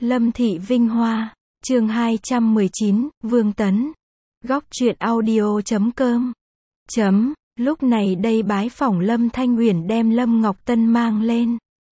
Lâm Thị Vinh Hoa, chương 219, Vương Tấn. Góc truyện audio.com. Lúc này đây bái phỏng Lâm Thanh Uyển đem Lâm Ngọc Tân mang lên.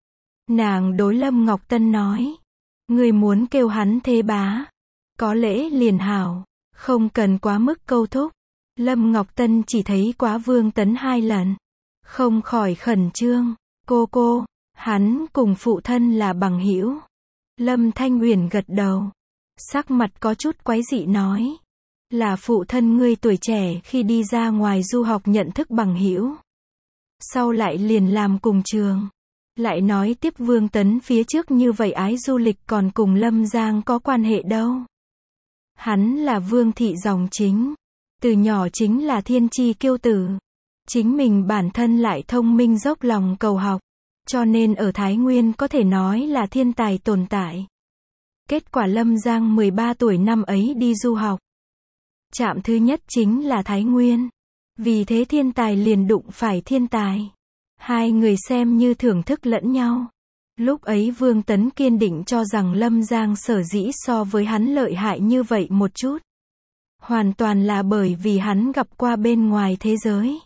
Nàng đối Lâm Ngọc Tân nói. Người muốn kêu hắn thế bá. Có lễ liền hảo, không cần quá mức câu thúc. Lâm Ngọc Tân chỉ thấy quá Vương Tấn 2 lần. Không khỏi khẩn trương. Cô, hắn cùng phụ thân là bằng hữu. Lâm Thanh Uyển gật đầu. Sắc mặt có chút quái dị nói. Là phụ thân ngươi tuổi trẻ khi đi ra ngoài du học nhận thức bằng hữu. Sau lại liền làm cùng trường. Lại nói tiếp Vương Tấn phía trước như vậy ái du lịch còn cùng Lâm Giang có quan hệ đâu. Hắn là Vương thị dòng chính. Từ nhỏ chính là thiên chi kiêu tử. Chính mình bản thân lại thông minh dốc lòng cầu học. Cho nên ở Thái Nguyên có thể nói là thiên tài tồn tại. Kết quả Lâm Giang 13 tuổi năm ấy đi du học. Trạm thứ nhất chính là Thái Nguyên. Vì thế thiên tài liền đụng phải thiên tài. Hai người xem như thưởng thức lẫn nhau. Lúc ấy Vương Tấn kiên định cho rằng Lâm Giang sở dĩ so với hắn lợi hại như vậy một chút. Hoàn toàn là bởi vì hắn gặp qua bên ngoài thế giới.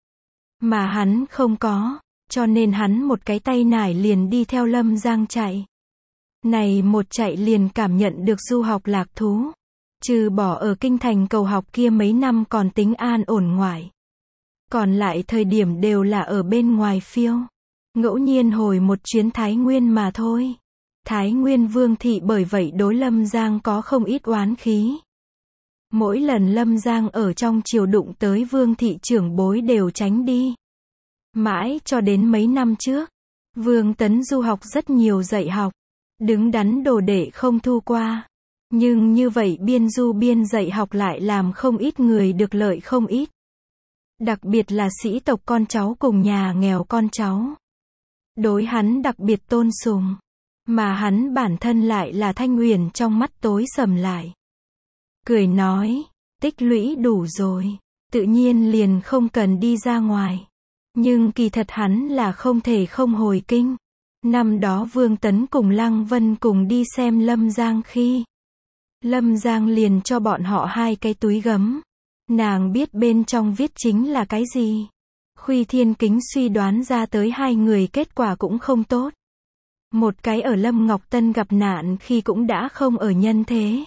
Mà hắn không có. Cho nên hắn một cái tay nải liền đi theo Lâm Giang chạy. Này một chạy liền cảm nhận được du học lạc thú. Trừ bỏ ở kinh thành cầu học kia mấy năm còn tính an ổn ngoại. Còn lại thời điểm đều là ở bên ngoài phiêu. Ngẫu nhiên hồi một chuyến Thái Nguyên mà thôi. Thái Nguyên Vương thị bởi vậy đối Lâm Giang có không ít oán khí. Mỗi lần Lâm Giang ở trong triều đụng tới Vương thị trưởng bối đều tránh đi. Mãi cho đến mấy năm trước, Vương Tấn du học rất nhiều dạy học. Đứng đắn đồ đệ không thu qua. Nhưng như vậy biên du biên dạy học lại làm không ít người được lợi không ít. Đặc biệt là sĩ tộc con cháu cùng nhà nghèo con cháu. Đối hắn đặc biệt tôn sùng. Mà hắn bản thân lại là Thanh Uyển trong mắt tối sầm lại. Cười nói, tích lũy đủ rồi. Tự nhiên liền không cần đi ra ngoài. Nhưng kỳ thật hắn là không thể không hồi kinh. Năm đó Vương Tấn cùng Lăng Vân cùng đi xem Lâm Giang khi. Lâm Giang liền cho bọn họ 2 cái túi gấm. Nàng biết bên trong viết chính là cái gì. Khuy Thiên Kính suy đoán ra tới 2 người kết quả cũng không tốt. Một cái ở Lâm Ngọc Tân gặp nạn khi cũng đã không ở nhân thế.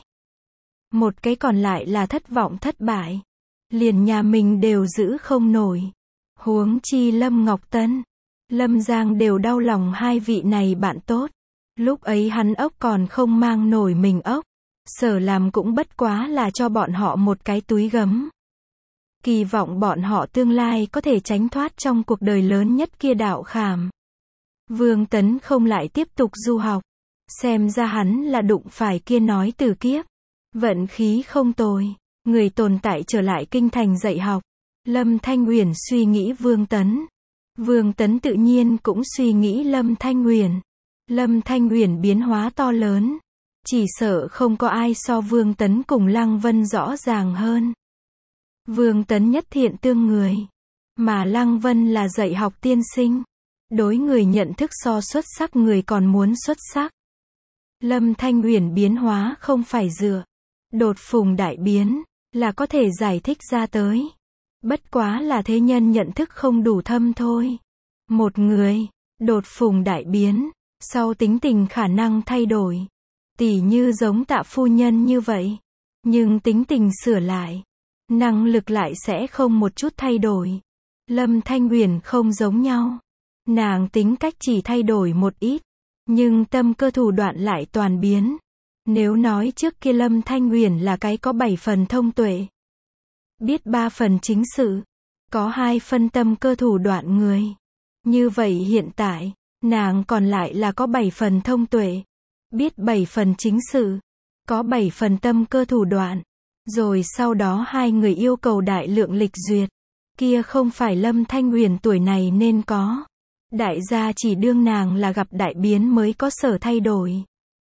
Một cái còn lại là thất vọng thất bại. Liền nhà mình đều giữ không nổi. Huống chi Lâm Ngọc Tân. Lâm Giang đều đau lòng 2 vị này bạn tốt. Lúc ấy hắn ốc còn không mang nổi mình ốc. Sở làm cũng bất quá là cho bọn họ một cái túi gấm. Kỳ vọng bọn họ tương lai có thể tránh thoát trong cuộc đời lớn nhất kia đạo khảm. Vương Tấn không lại tiếp tục du học. Xem ra hắn là đụng phải kia nói từ kiếp. Vận khí không tồi. Người tồn tại trở lại kinh thành dạy học. Lâm Thanh Uyển suy nghĩ Vương Tấn. Vương Tấn tự nhiên cũng suy nghĩ Lâm Thanh Uyển. Lâm Thanh Uyển biến hóa to lớn. Chỉ sợ không có ai so Vương Tấn cùng Lăng Vân rõ ràng hơn. Vương Tấn nhất thiện tương người. Mà Lăng Vân là dạy học tiên sinh. Đối người nhận thức so xuất sắc người còn muốn xuất sắc. Lâm Thanh Uyển biến hóa không phải dựa. Đột phùng đại biến. Là có thể giải thích ra tới. Bất quá là thế nhân nhận thức không đủ thâm thôi. Một người. Đột phùng đại biến. Sau tính tình khả năng thay đổi. Tỉ như giống Tạ phu nhân như vậy. Nhưng tính tình sửa lại. Năng lực lại sẽ không một chút thay đổi. Lâm Thanh Uyển không giống nhau. Nàng tính cách chỉ thay đổi một ít. Nhưng tâm cơ thủ đoạn lại toàn biến. Nếu nói trước kia Lâm Thanh Uyển là cái có 7 phần thông tuệ. Biết 3 phần chính sự. Có 2 phân tâm cơ thủ đoạn người. Như vậy hiện tại, nàng còn lại là có 7 phần thông tuệ. Biết 7 phần chính sự. Có 7 phần tâm cơ thủ đoạn. Rồi sau đó 2 người yêu cầu đại lượng lịch duyệt. Kia không phải Lâm Thanh Uyển tuổi này nên có. Đại gia chỉ đương nàng là gặp đại biến mới có sở thay đổi.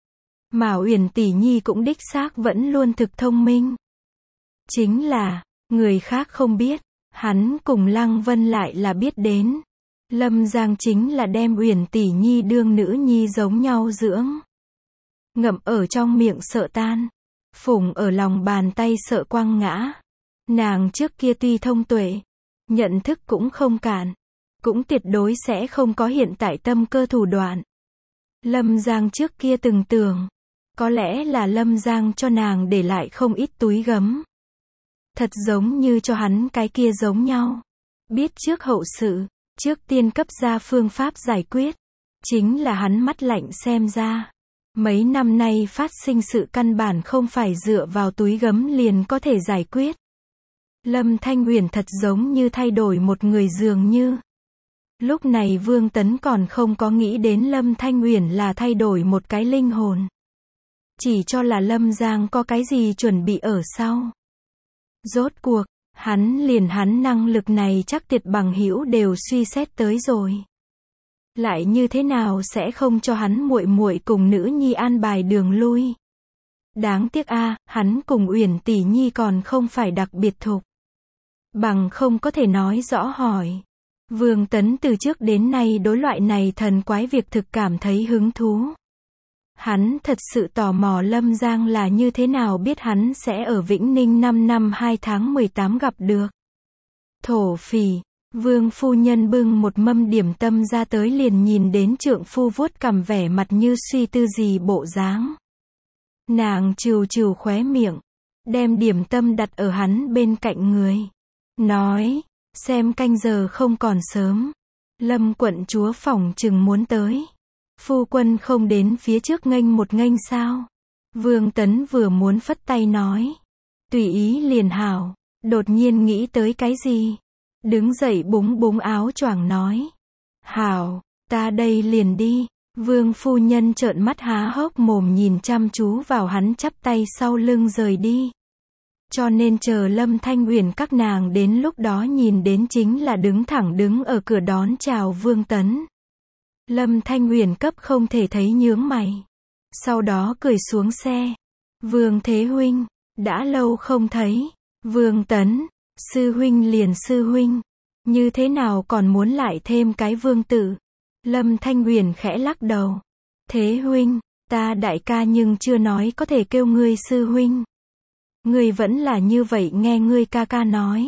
Mà Uyển tỷ nhi cũng đích xác vẫn luôn thực thông minh. Chính là, người khác không biết, hắn cùng Lăng Vân lại là biết đến. Lâm Giang chính là đem Uyển tỷ nhi đương nữ nhi giống nhau dưỡng. ngậm ở trong miệng sợ tan, phủng ở lòng bàn tay sợ quăng ngã. Nàng trước kia tuy thông tuệ, nhận thức cũng không cạn, cũng tuyệt đối sẽ không có hiện tại tâm cơ thủ đoạn. Lâm Giang trước kia từng tưởng, có lẽ là Lâm Giang cho nàng để lại không ít túi gấm. Thật giống như cho hắn cái kia giống nhau. Biết trước hậu sự, trước tiên cấp ra phương pháp giải quyết. Chính là hắn mắt lạnh xem ra. Mấy năm nay phát sinh sự căn bản không phải dựa vào túi gấm liền có thể giải quyết. Lâm Thanh Uyển thật giống như thay đổi một người dường như. Lúc này Vương Tấn còn không có nghĩ đến Lâm Thanh Uyển là thay đổi một cái linh hồn. Chỉ cho là Lâm Giang có cái gì chuẩn bị ở sau. Rốt cuộc, hắn năng lực này chắc tiệt bằng hữu đều suy xét tới rồi. Lại như thế nào sẽ không cho hắn muội muội cùng nữ nhi an bài đường lui. Đáng tiếc a, hắn cùng Uyển tỷ nhi còn không phải đặc biệt thục. Bằng không có thể nói rõ hỏi. Vương Tấn từ trước đến nay đối loại này thần quái việc thực cảm thấy hứng thú. Hắn thật sự tò mò Lâm Giang là như thế nào biết hắn sẽ ở Vĩnh Ninh 5 năm 2 tháng 18 gặp được. Thổ phỉ, Vương phu nhân bưng một mâm điểm tâm ra tới liền nhìn đến trượng phu vuốt cằm vẻ mặt như suy tư gì bộ dáng. Nàng trừ trừ khóe miệng, đem điểm tâm đặt ở hắn bên cạnh người. Nói, xem canh giờ không còn sớm. Lâm quận chúa phỏng chừng muốn tới. Phu quân không đến phía trước nghênh một nghênh sao? Vương Tấn vừa muốn phất tay nói. Tùy ý liền hảo. Đột nhiên nghĩ tới cái gì? Đứng dậy búng búng áo choàng nói. Hảo, ta đây liền đi. Vương phu nhân trợn mắt há hốc mồm nhìn chăm chú vào hắn chắp tay sau lưng rời đi. Cho nên chờ Lâm Thanh Uyển các nàng đến lúc đó nhìn đến chính là đứng ở cửa đón chào Vương Tấn. Lâm Thanh Uyển cấp không thể thấy nhướng mày. Sau đó cười xuống xe. Vương Thế Huynh, đã lâu không thấy. Vương Tấn, sư huynh liền sư huynh. Như thế nào còn muốn lại thêm cái vương tử. Lâm Thanh Uyển khẽ lắc đầu. Thế Huynh, ta đại ca nhưng chưa nói có thể kêu ngươi sư huynh. Ngươi vẫn là như vậy nghe ngươi ca ca nói.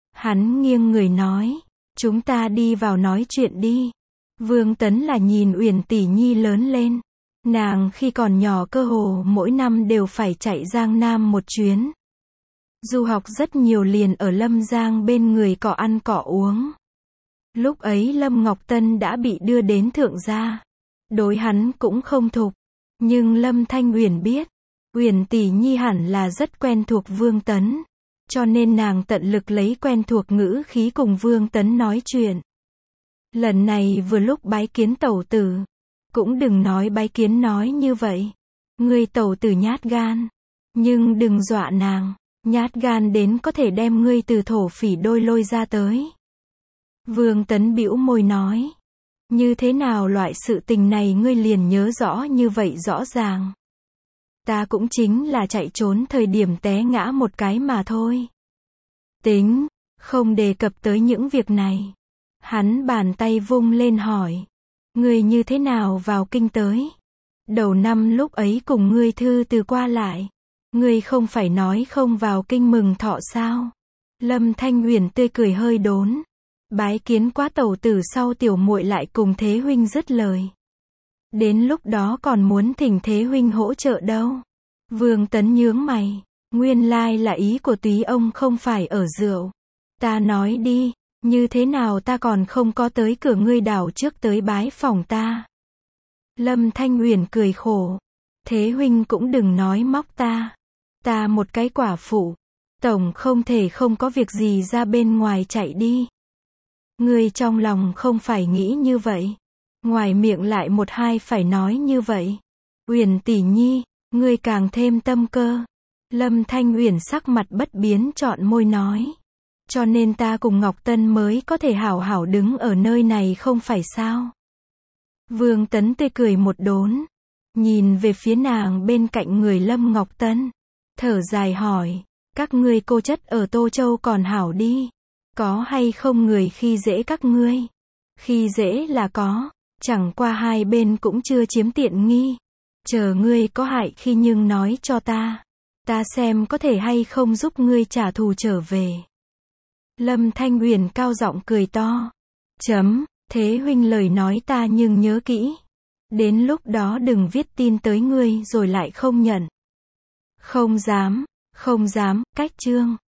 Hắn nghiêng người nói. Chúng ta đi vào nói chuyện đi. Vương Tấn là nhìn Uyển tỷ nhi lớn lên. Nàng khi còn nhỏ cơ hồ mỗi năm đều phải chạy Giang Nam một chuyến. Du học rất nhiều liền ở Lâm Giang bên người cọ ăn cọ uống. Lúc ấy Lâm Ngọc Tân đã bị đưa đến thượng gia. Đối hắn cũng không thục. Nhưng Lâm Thanh Uyển biết. Uyển tỷ nhi hẳn là rất quen thuộc Vương Tấn. Cho nên nàng tận lực lấy quen thuộc ngữ khí cùng Vương Tấn nói chuyện. Lần này vừa lúc bái kiến tẩu tử. Cũng đừng nói bái kiến nói như vậy. Ngươi tẩu tử nhát gan. Nhưng đừng dọa nàng. Nhát gan đến có thể đem ngươi từ thổ phỉ đôi lôi ra tới. Vương Tấn bĩu môi nói. Như thế nào loại sự tình này ngươi liền nhớ rõ như vậy rõ ràng. Ta cũng chính là chạy trốn thời điểm té ngã một cái mà thôi. Tính, không đề cập tới những việc này. Hắn bàn tay vung lên hỏi. Ngươi như thế nào vào kinh tới? Đầu năm lúc ấy cùng ngươi thư từ qua lại. Ngươi không phải nói không vào kinh mừng thọ sao? Lâm Thanh Uyển tươi cười hơi đốn. Bái kiến quá tẩu tử sau tiểu muội lại cùng Thế Huynh dứt lời. Đến lúc đó còn muốn thỉnh Thế Huynh hỗ trợ đâu. Vương Tấn nhướng mày. Nguyên lai là ý của túy ông không phải ở rượu. Ta nói đi, như thế nào ta còn không có tới cửa ngươi đảo trước tới bái phòng ta. Lâm Thanh Uyển cười khổ. Thế Huynh cũng đừng nói móc ta. Ta một cái quả phụ. Tổng không thể không có việc gì ra bên ngoài chạy đi. Ngươi trong lòng không phải nghĩ như vậy. Ngoài miệng lại một hai phải nói như vậy. Uyển tỷ nhi, ngươi càng thêm tâm cơ. Lâm Thanh Uyển sắc mặt bất biến trọn môi nói. Cho nên ta cùng Ngọc Tân mới có thể hảo hảo đứng ở nơi này không phải sao. Vương Tấn tươi cười một đốn. Nhìn về phía nàng bên cạnh người Lâm Ngọc Tân. Thở dài hỏi. Các ngươi cô chất ở Tô Châu còn hảo đi. Có hay không người khi dễ các ngươi? Khi dễ là có. Chẳng qua hai bên cũng chưa chiếm tiện nghi. Chờ ngươi có hại khi nhưng nói cho ta. Ta xem có thể hay không giúp ngươi trả thù trở về. Lâm Thanh Huyền cao giọng cười to. Thế huynh lời nói ta nhưng nhớ kỹ. Đến lúc đó đừng viết tin tới ngươi rồi lại không nhận. Không dám, cách chương.